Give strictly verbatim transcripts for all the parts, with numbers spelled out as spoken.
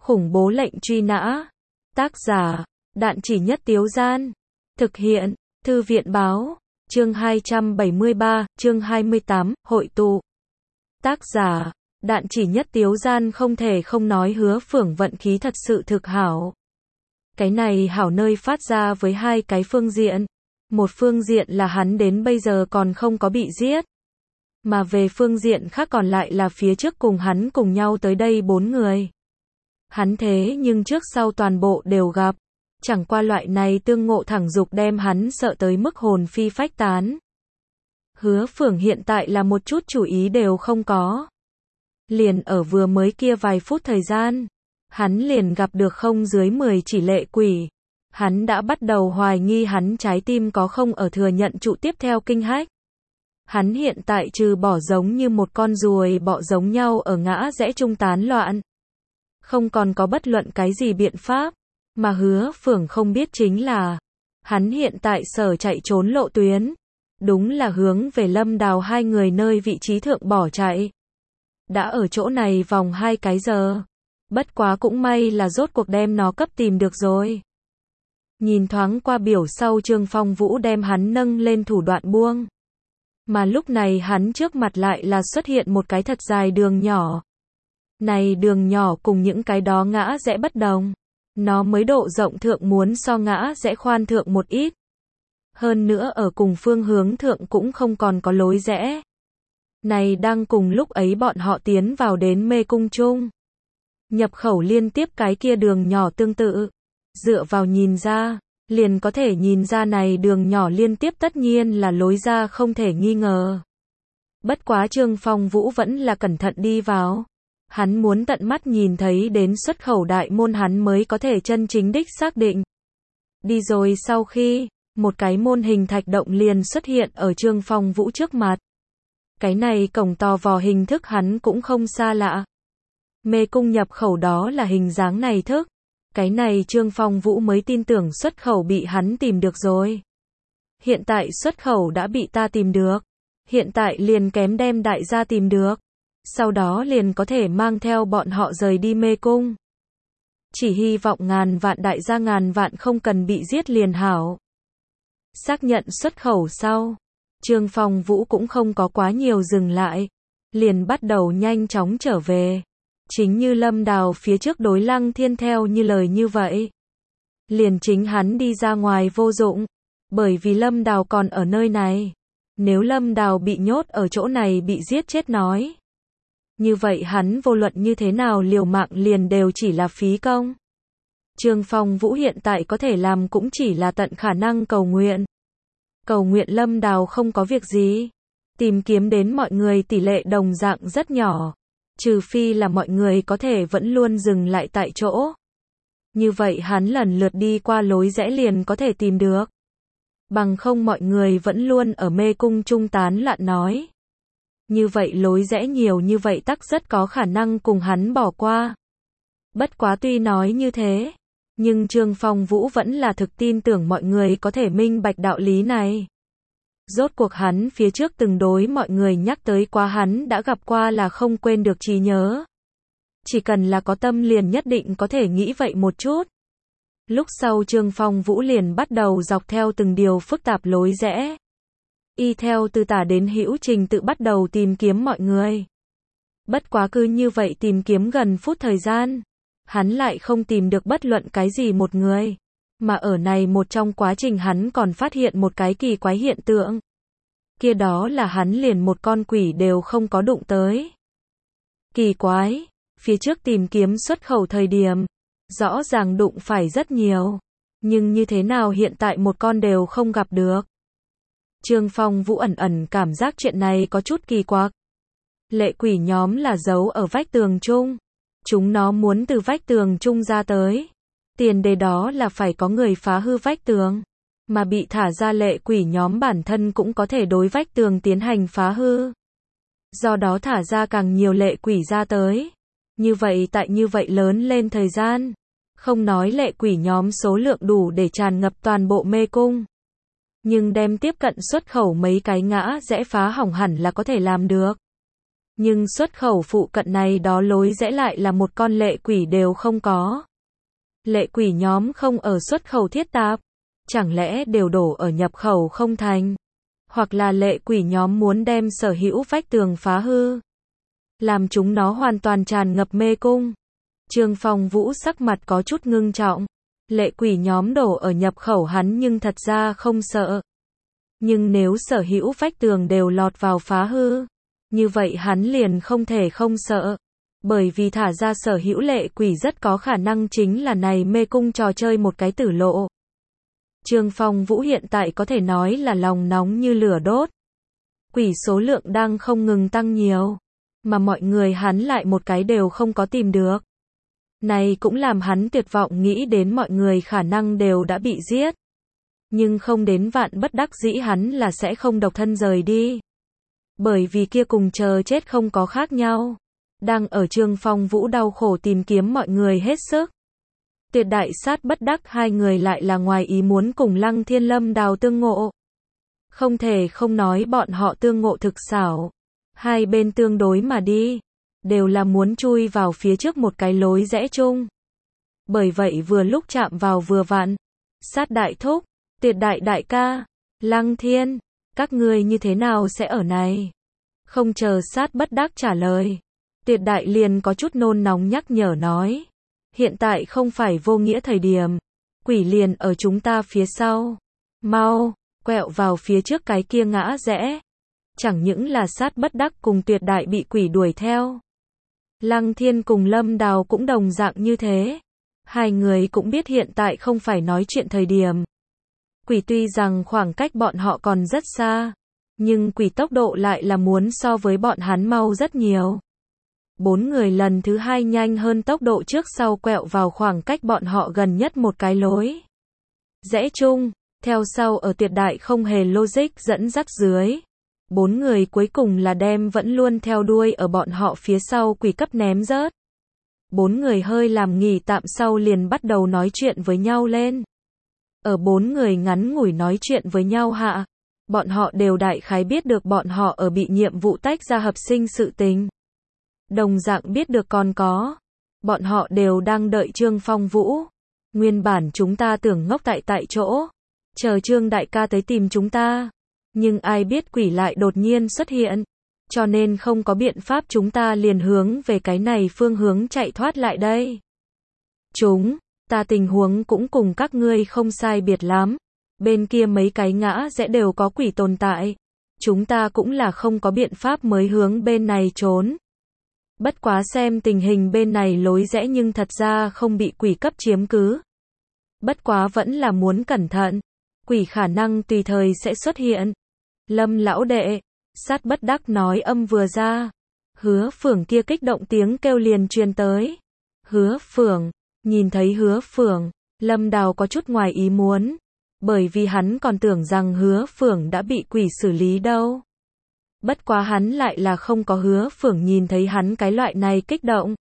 Khủng bố lệnh truy nã. Tác giả, Đạn Chỉ Nhất Tiếu Gian. Thực hiện, Thư viện Báo. Chương hai trăm bảy mươi ba, chương hai mươi tám, hội tụ. Tác giả, Đạn Chỉ Nhất Tiếu Gian. Không thể không nói Hứa Phưởng vận khí thật sự thực hảo. Cái này hảo nơi phát ra với hai cái phương diện. Một phương diện là hắn đến bây giờ còn không có bị giết. Mà về phương diện khác còn lại là phía trước cùng hắn cùng nhau tới đây bốn người. Hắn thế nhưng trước sau toàn bộ đều gặp. Chẳng qua loại này tương ngộ thẳng dục đem hắn sợ tới mức hồn phi phách tán. Hứa Phưởng hiện tại là một chút chủ ý đều không có. Liền ở vừa mới kia vài phút thời gian, hắn liền gặp được không dưới mười chỉ lệ quỷ. Hắn đã bắt đầu hoài nghi hắn trái tim có không ở thừa nhận trụ tiếp theo kinh hách. Hắn hiện tại trừ bỏ giống như một con ruồi bọ giống nhau ở ngã rẽ trung tán loạn. Không còn có bất luận cái gì biện pháp, mà Hứa Phưởng không biết chính là, hắn hiện tại sở chạy trốn lộ tuyến, đúng là hướng về Lâm Đào hai người nơi vị trí thượng bỏ chạy. Đã ở chỗ này vòng hai cái giờ, bất quá cũng may là rốt cuộc đem nó cấp tìm được rồi. Nhìn thoáng qua biểu sau Trương Phong Vũ đem hắn nâng lên thủ đoạn buông. Mà lúc này hắn trước mặt lại là xuất hiện một cái thật dài đường nhỏ. Này đường nhỏ cùng những cái đó ngã rẽ bất đồng. Nó mới độ rộng thượng muốn so ngã rẽ khoan thượng một ít. Hơn nữa ở cùng phương hướng thượng cũng không còn có lối rẽ. Này đang cùng lúc ấy bọn họ tiến vào đến mê cung chung. Nhập khẩu liên tiếp cái kia đường nhỏ tương tự. Dựa vào nhìn ra, liền có thể nhìn ra này đường nhỏ liên tiếp tất nhiên là lối ra không thể nghi ngờ. Bất quá Trương Phong Vũ vẫn là cẩn thận đi vào. Hắn muốn tận mắt nhìn thấy đến xuất khẩu đại môn hắn mới có thể chân chính đích xác định. Đi rồi sau khi, một cái môn hình thạch động liền xuất hiện ở Trương Phong Vũ trước mặt. Cái này cổng to vò hình thức hắn cũng không xa lạ. Mê cung nhập khẩu đó là hình dáng này thức. Cái này Trương Phong Vũ mới tin tưởng xuất khẩu bị hắn tìm được rồi. Hiện tại xuất khẩu đã bị ta tìm được. Hiện tại liền kém đem đại gia tìm được. Sau đó liền có thể mang theo bọn họ rời đi mê cung. Chỉ hy vọng ngàn vạn đại gia ngàn vạn không cần bị giết liền hảo. Xác nhận xuất khẩu sau, Trương Phong Vũ cũng không có quá nhiều dừng lại. Liền bắt đầu nhanh chóng trở về. Chính như Lâm Đào phía trước đối Lăng Thiên theo như lời như vậy. Liền chính hắn đi ra ngoài vô dụng. Bởi vì Lâm Đào còn ở nơi này. Nếu Lâm Đào bị nhốt ở chỗ này bị giết chết nói. Như vậy hắn vô luận như thế nào liều mạng liền đều chỉ là phí công. Trương Phong Vũ hiện tại có thể làm cũng chỉ là tận khả năng cầu nguyện. Cầu nguyện Lâm Đào không có việc gì. Tìm kiếm đến mọi người tỷ lệ đồng dạng rất nhỏ. Trừ phi là mọi người có thể vẫn luôn dừng lại tại chỗ. Như vậy hắn lần lượt đi qua lối rẽ liền có thể tìm được. Bằng không mọi người vẫn luôn ở mê cung trung tán loạn nói. Như vậy lối rẽ nhiều như vậy tắc rất có khả năng cùng hắn bỏ qua. Bất quá tuy nói như thế, nhưng Trương Phong Vũ vẫn là thực tin tưởng mọi người có thể minh bạch đạo lý này. Rốt cuộc hắn phía trước từng đối mọi người nhắc tới quá hắn đã gặp qua là không quên được trí nhớ. Chỉ cần là có tâm liền nhất định có thể nghĩ vậy một chút. Lúc sau Trương Phong Vũ liền bắt đầu dọc theo từng điều phức tạp lối rẽ. Y theo từ tả đến hữu trình tự bắt đầu tìm kiếm mọi người. Bất quá cứ như vậy tìm kiếm gần phút thời gian. Hắn lại không tìm được bất luận cái gì một người. Mà ở này một trong quá trình hắn còn phát hiện một cái kỳ quái hiện tượng. Kia đó là hắn liền một con quỷ đều không có đụng tới. Kỳ quái, phía trước tìm kiếm xuất khẩu thời điểm, rõ ràng đụng phải rất nhiều. Nhưng như thế nào hiện tại một con đều không gặp được. Trương Phong Vũ ẩn ẩn cảm giác chuyện này có chút kỳ quặc. Lệ quỷ nhóm là giấu ở vách tường chung. Chúng nó muốn từ vách tường chung ra tới. Tiền đề đó là phải có người phá hư vách tường. Mà bị thả ra lệ quỷ nhóm bản thân cũng có thể đối vách tường tiến hành phá hư. Do đó thả ra càng nhiều lệ quỷ ra tới. Như vậy tại như vậy lớn lên thời gian. Không nói lệ quỷ nhóm số lượng đủ để tràn ngập toàn bộ mê cung. Nhưng đem tiếp cận xuất khẩu mấy cái ngã rẽ phá hỏng hẳn là có thể làm được. Nhưng xuất khẩu phụ cận này đó lối rẽ lại là một con lệ quỷ đều không có. Lệ quỷ nhóm không ở xuất khẩu thiết tạp, chẳng lẽ đều đổ ở nhập khẩu không thành? Hoặc là lệ quỷ nhóm muốn đem sở hữu vách tường phá hư, làm chúng nó hoàn toàn tràn ngập mê cung. Trương Phong Vũ sắc mặt có chút ngưng trọng. Lệ quỷ nhóm đổ ở nhập khẩu hắn nhưng thật ra không sợ. Nhưng nếu sở hữu vách tường đều lọt vào phá hư, như vậy hắn liền không thể không sợ. Bởi vì thả ra sở hữu lệ quỷ rất có khả năng chính là này mê cung trò chơi một cái tử lộ. Trương Phong Vũ hiện tại có thể nói là lòng nóng như lửa đốt. Quỷ số lượng đang không ngừng tăng nhiều, mà mọi người hắn lại một cái đều không có tìm được. Này cũng làm hắn tuyệt vọng nghĩ đến mọi người khả năng đều đã bị giết. Nhưng không đến vạn bất đắc dĩ hắn là sẽ không độc thân rời đi. Bởi vì kia cùng chờ chết không có khác nhau. Đang ở Trương Phong Vũ đau khổ tìm kiếm mọi người hết sức. Tuyệt đại sát bất đắc hai người lại là ngoài ý muốn cùng Lăng Thiên Lâm Đào tương ngộ. Không thể không nói bọn họ tương ngộ thực xảo. Hai bên tương đối mà đi, đều là muốn chui vào phía trước một cái lối rẽ chung. Bởi vậy vừa lúc chạm vào vừa vặn. Sát đại thúc, Tuyệt đại đại ca, Lăng Thiên, các ngươi như thế nào sẽ ở này? Không chờ sát bất đắc trả lời, Tuyệt đại liền có chút nôn nóng nhắc nhở nói. Hiện tại không phải vô nghĩa thời điểm, quỷ liền ở chúng ta phía sau. Mau, quẹo vào phía trước cái kia ngã rẽ. Chẳng những là sát bất đắc cùng Tuyệt đại bị quỷ đuổi theo. Lăng Thiên cùng Lâm Đào cũng đồng dạng như thế. Hai người cũng biết hiện tại không phải nói chuyện thời điểm. Quỷ tuy rằng khoảng cách bọn họ còn rất xa, nhưng quỷ tốc độ lại là muốn so với bọn hắn mau rất nhiều. Bốn người lần thứ hai nhanh hơn tốc độ trước sau quẹo vào khoảng cách bọn họ gần nhất một cái lối rẽ chung, theo sau ở Tuyệt đại không hề logic dẫn dắt dưới. Bốn người cuối cùng là đem vẫn luôn theo đuôi ở bọn họ phía sau quỷ cấp ném rớt. Bốn người hơi làm nghỉ tạm sau liền bắt đầu nói chuyện với nhau lên. Ở bốn người ngắn ngủi nói chuyện với nhau hạ, bọn họ đều đại khái biết được bọn họ ở bị nhiệm vụ tách ra hợp sinh sự tình. Đồng dạng biết được còn có, bọn họ đều đang đợi Trương Phong Vũ. Nguyên bản chúng ta tưởng ngốc tại tại chỗ, chờ Trương đại ca tới tìm chúng ta. Nhưng ai biết quỷ lại đột nhiên xuất hiện, cho nên không có biện pháp chúng ta liền hướng về cái này phương hướng chạy thoát lại đây. Chúng ta tình huống cũng cùng các ngươi không sai biệt lắm. Bên kia mấy cái ngã rẽ đều có quỷ tồn tại. Chúng ta cũng là không có biện pháp mới hướng bên này trốn. Bất quá xem tình hình bên này lối rẽ nhưng thật ra không bị quỷ cấp chiếm cứ. Bất quá vẫn là muốn cẩn thận. Quỷ khả năng tùy thời sẽ xuất hiện. Lâm lão đệ, sát bất đắc nói âm vừa ra. Hứa Phượng kia kích động tiếng kêu liền truyền tới. Hứa Phượng. Nhìn thấy Hứa Phượng, Lâm Đào có chút ngoài ý muốn, bởi vì hắn còn tưởng rằng Hứa Phượng đã bị quỷ xử lý đâu. Bất quá hắn lại là không có Hứa Phượng nhìn thấy hắn cái loại này kích động.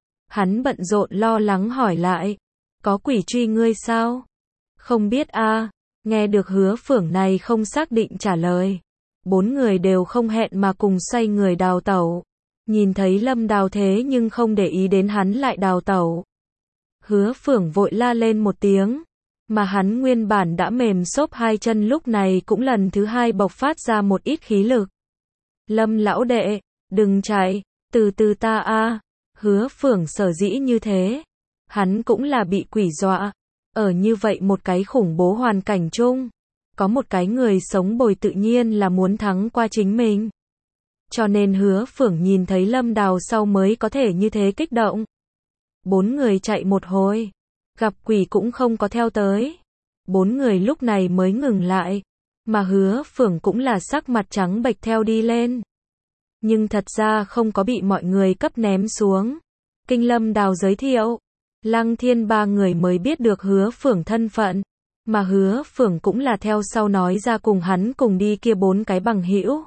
Hắn bận rộn lo lắng hỏi lại, có quỷ truy ngươi sao? Không biết a. Nghe được Hứa Phượng này không xác định trả lời. Bốn người đều không hẹn mà cùng xoay người đào tẩu. Nhìn thấy Lâm Đào thế nhưng không để ý đến hắn lại đào tẩu. Hứa Phượng vội la lên một tiếng, mà hắn nguyên bản đã mềm xốp hai chân lúc này cũng lần thứ hai bộc phát ra một ít khí lực. Lâm lão đệ, đừng chạy, từ từ ta a. Hứa Phượng sở dĩ như thế, hắn cũng là bị quỷ dọa, ở như vậy một cái khủng bố hoàn cảnh chung, có một cái người sống bồi tự nhiên là muốn thắng qua chính mình. Cho nên Hứa Phượng nhìn thấy Lâm Đào sau mới có thể như thế kích động. Bốn người chạy một hồi, gặp quỷ cũng không có theo tới. Bốn người lúc này mới ngừng lại, mà Hứa Phượng cũng là sắc mặt trắng bệch theo đi lên. Nhưng thật ra không có bị mọi người cấp ném xuống. Kinh Lâm Đào giới thiệu, Lăng Thiên ba người mới biết được Hứa Phượng thân phận, mà Hứa Phượng cũng là theo sau nói ra cùng hắn cùng đi kia bốn cái bằng hữu.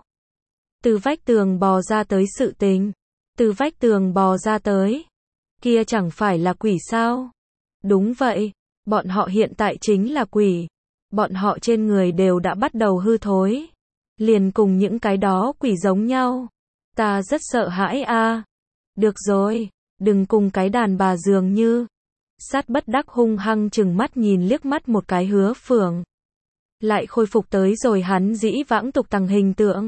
Từ vách tường bò ra tới sự tình, từ vách tường bò ra tới. Kia chẳng phải là quỷ sao? Đúng vậy, bọn họ hiện tại chính là quỷ. Bọn họ trên người đều đã bắt đầu hư thối. Liền cùng những cái đó quỷ giống nhau. Ta rất sợ hãi a. Được rồi, đừng cùng cái đàn bà dường như. Sát bất đắc hung hăng chừng mắt nhìn liếc mắt một cái Hứa Phượng. Lại khôi phục tới rồi hắn dĩ vãng tục tằng hình tượng.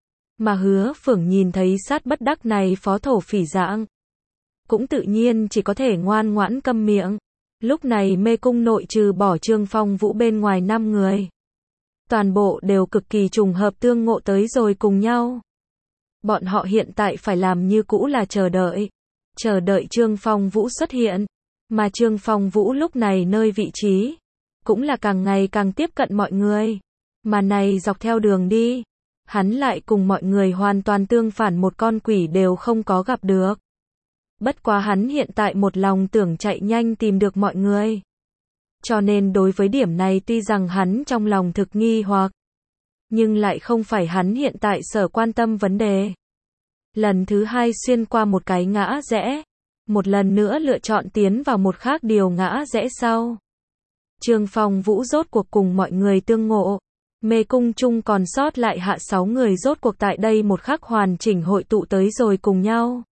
Mà Hứa Phượng nhìn thấy sát bất đắc này phó thổ phỉ dạng. Cũng tự nhiên chỉ có thể ngoan ngoãn câm miệng. Lúc này mê cung nội trừ bỏ Trương Phong Vũ bên ngoài năm người. Toàn bộ đều cực kỳ trùng hợp tương ngộ tới rồi cùng nhau. Bọn họ hiện tại phải làm như cũ là chờ đợi. Chờ đợi Trương Phong Vũ xuất hiện. Mà Trương Phong Vũ lúc này nơi vị trí. Cũng là càng ngày càng tiếp cận mọi người. Mà này dọc theo đường đi. Hắn lại cùng mọi người hoàn toàn tương phản, một con quỷ đều không có gặp được. Bất quá hắn hiện tại một lòng tưởng chạy nhanh tìm được mọi người. Cho nên đối với điểm này tuy rằng hắn trong lòng thực nghi hoặc. Nhưng lại không phải hắn hiện tại sở quan tâm vấn đề. Lần thứ hai xuyên qua một cái ngã rẽ. Một lần nữa lựa chọn tiến vào một khác điều ngã rẽ sau. Trương Phong Vũ rốt cuộc cùng mọi người tương ngộ. Mê cung chung còn sót lại hạ sáu người rốt cuộc tại đây một khắc hoàn chỉnh hội tụ tới rồi cùng nhau.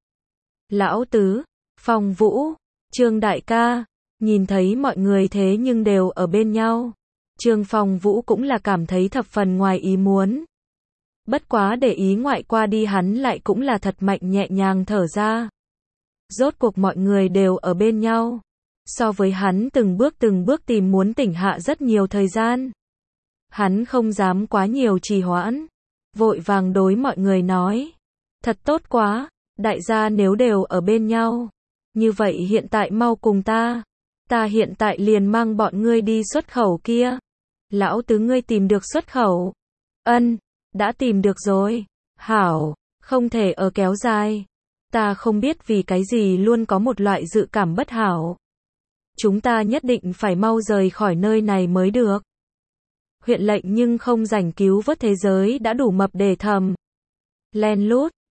Lão Tứ, Phong Vũ, Trương Đại ca, nhìn thấy mọi người thế nhưng đều ở bên nhau. Trương Phong Vũ cũng là cảm thấy thập phần ngoài ý muốn. Bất quá để ý ngoại qua đi hắn lại cũng là thật mạnh nhẹ nhàng thở ra. Rốt cuộc mọi người đều ở bên nhau. So với hắn từng bước từng bước tìm muốn tỉnh hạ rất nhiều thời gian. Hắn không dám quá nhiều trì hoãn. Vội vàng đối mọi người nói. Thật tốt quá, đại gia nếu đều ở bên nhau. Như vậy hiện tại mau cùng ta. Ta hiện tại liền mang bọn ngươi đi xuất khẩu kia. Lão Tứ ngươi tìm được xuất khẩu. Ân, đã tìm được rồi. Hảo, không thể ở kéo dài. Ta không biết vì cái gì luôn có một loại dự cảm bất hảo. Chúng ta nhất định phải mau rời khỏi nơi này mới được. Huyện lệnh nhưng không rảnh cứu vớt thế giới đã đủ mập để thầm. Len lút,